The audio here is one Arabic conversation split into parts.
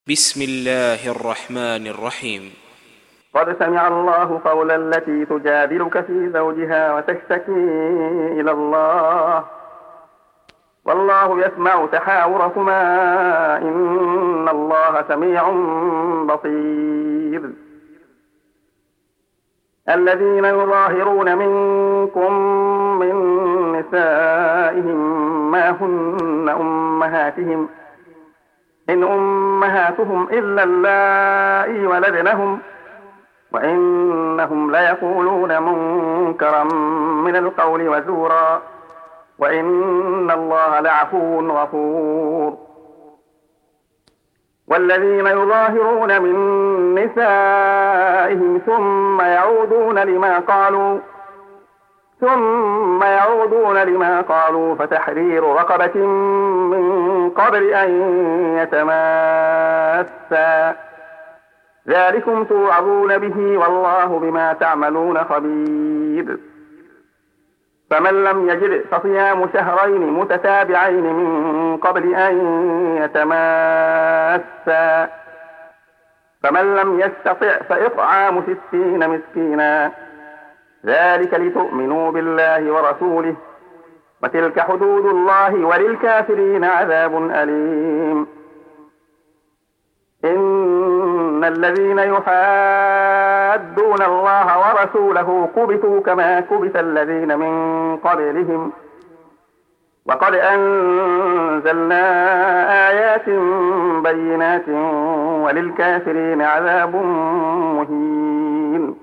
بسم الله الرحمن الرحيم. قد سمع الله قول التي تجادلك في زوجها وتشتكي إلى الله والله يسمع تحاوركما إن الله سميع بصير. الذين يظاهرون منكم من نسائهم ما هن أمهاتهم إن أمهاتهم إلا اللائي ولدنهم وإنهم ليقولون منكرا من القول وزورا وإن الله لعفو غفور. والذين يظاهرون من نسائهم ثم يعودون لما قالوا فتحرير رقبة من قبل أن يتماسا ذلكم توعظون به والله بما تعملون خبير. فمن لم يجد فصيام شهرين متتابعين من قبل أن يتماسا فمن لم يستطع فإطعام 60 مسكينا ذلك لتؤمنوا بالله ورسوله وتلك حدود الله وللكافرين عذاب أليم. إن الذين يحادون الله ورسوله كبتوا كما كبت الذين من قبلهم وقد أنزلنا آيات بينات وللكافرين عذاب مهين.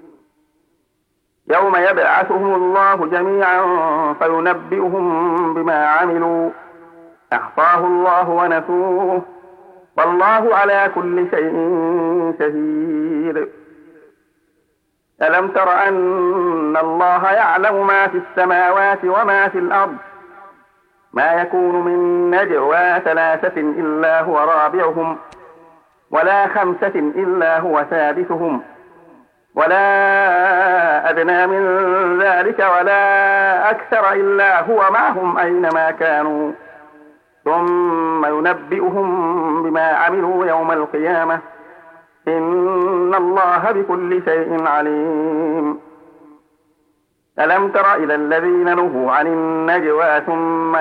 يوم يبعثهم الله جميعا فينبئهم بما عملوا أحصاه الله ونسوه والله على كل شيء شهيد. ألم تر أن الله يعلم ما في السماوات وما في الأرض ما يكون من نجوى 3 إلا هو رابعهم ولا 5 إلا هو سادسهم ولا أدنى من ذلك ولا أكثر إلا هو معهم أينما كانوا ثم ينبئهم بما عملوا يوم القيامة إن الله بكل شيء عليم. ألم تر إلى الذين نهوا عن النجوى ثم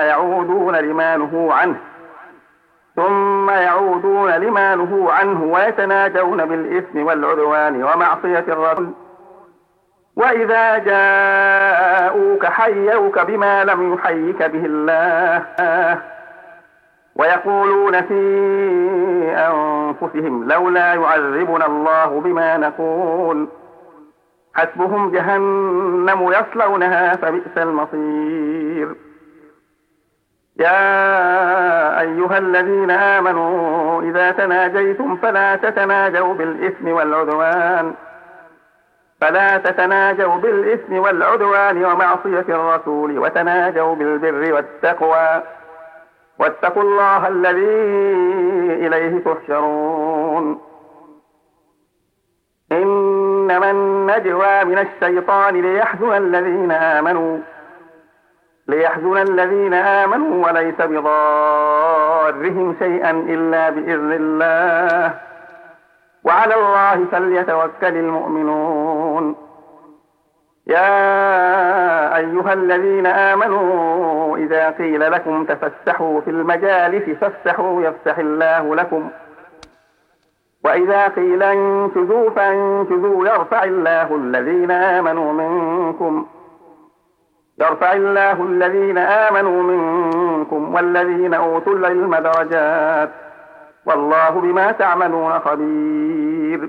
يعودون لما نهوا عنه ويتناجون بالإثم والعدوان ومعصية الرسول وإذا جاءوك حيوك بما لم يحيك به الله ويقولون في أنفسهم لولا يعذبنا الله بما نقول حسبهم جهنم يصلونها فبئس المصير. يا أيها الذين آمنوا إذا تناجيتم فلا تتناجوا بالإثم والعدوان ومعصية الرسول وتناجوا بالبر والتقوى واتقوا الله الذي إليه تحشرون. إنما النجوى من الشيطان ليحزن الذين آمنوا وليس بضارهم شيئا إلا بإذن الله وعلى الله فليتوكل المؤمنون. يا أيها الذين آمنوا إذا قيل لكم تفسحوا في المجالس فافسحوا يفسح الله لكم وإذا قيل انشزوا فانشزوا يرفع الله الذين آمنوا منكم والذين أوتوا العلم درجات والله بما تعملون خبير.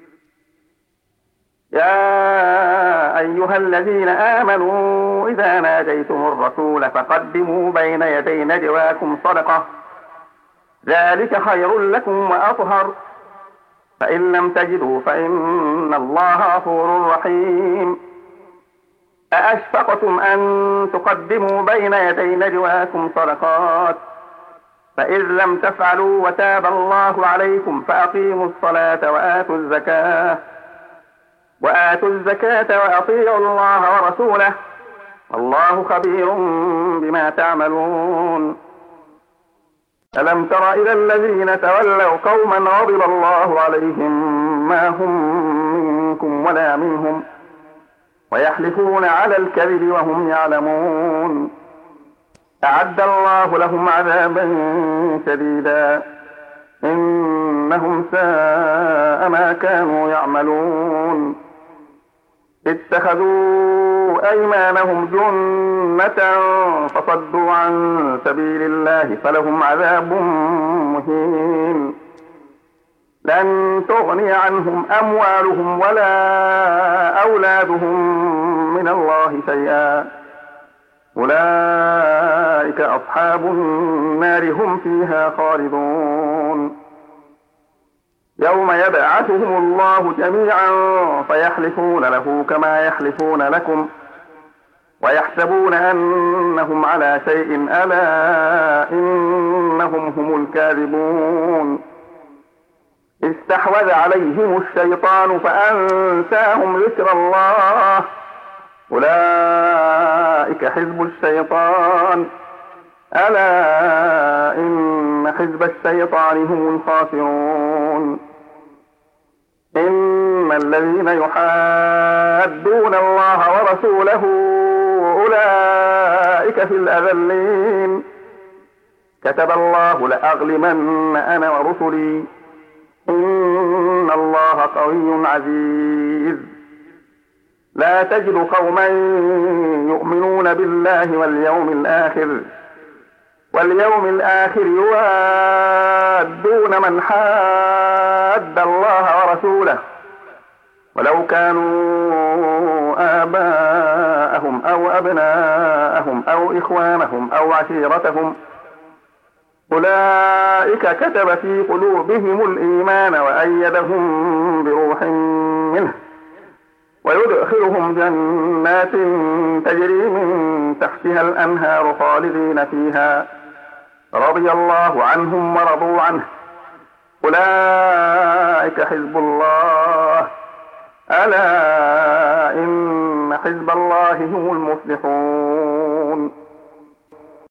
يا أيها الذين آمنوا إذا ناجيتم الرسول فقدموا بين يدي نجواكم صدقة ذلك خير لكم وأطهر فإن لم تجدوا فإن الله غفور رحيم. أأشفقتم أن تقدموا بين يدي نجواكم صدقات فإذ لم تفعلوا وتاب الله عليكم فأقيموا الصلاة وآتوا الزكاة وأطيعوا الله ورسوله والله خبير بما تعملون. ألم تر إلى الذين تولوا قوما غضب الله عليهم ما هم منكم ولا منهم ويحلفون على الكذب وهم يعلمون أعد الله لهم عذابا شديدا إنهم ساء ما كانوا يعملون اتخذوا أيمانهم جنة فصدوا عن سبيل الله فلهم عذاب مهين لن تغني عنهم أموالهم ولا أولادهم من الله شيئا أولئك أصحاب النار هم فيها خالدون يوم يبعثهم الله جميعا فيحلفون له كما يحلفون لكم ويحسبون أنهم على شيء ألا إنهم هم الكاذبون استحوذ عليهم الشيطان فأنساهم ذكر الله أولئك حزب الشيطان ألا إن حزب الشيطان هم الخاسرون إن الذين يحادون الله ورسوله أولئك في الأذلين كتب الله لأغلبن أنا ورسلي إن الله قوي عزيز لا تجد قوما يؤمنون بالله واليوم الآخر يوادون من حاد الله ورسوله ولو كانوا آباءهم أو أبناءهم أو إخوانهم أو عشيرتهم أولئك كتب في قلوبهم الإيمان وأيدهم بروح منه ويدخلهم جنات تجري من تحتها الأنهار خالدين فيها رضي الله عنهم ورضوا عنه أولئك حزب الله ألا إن حزب الله هم المفلحون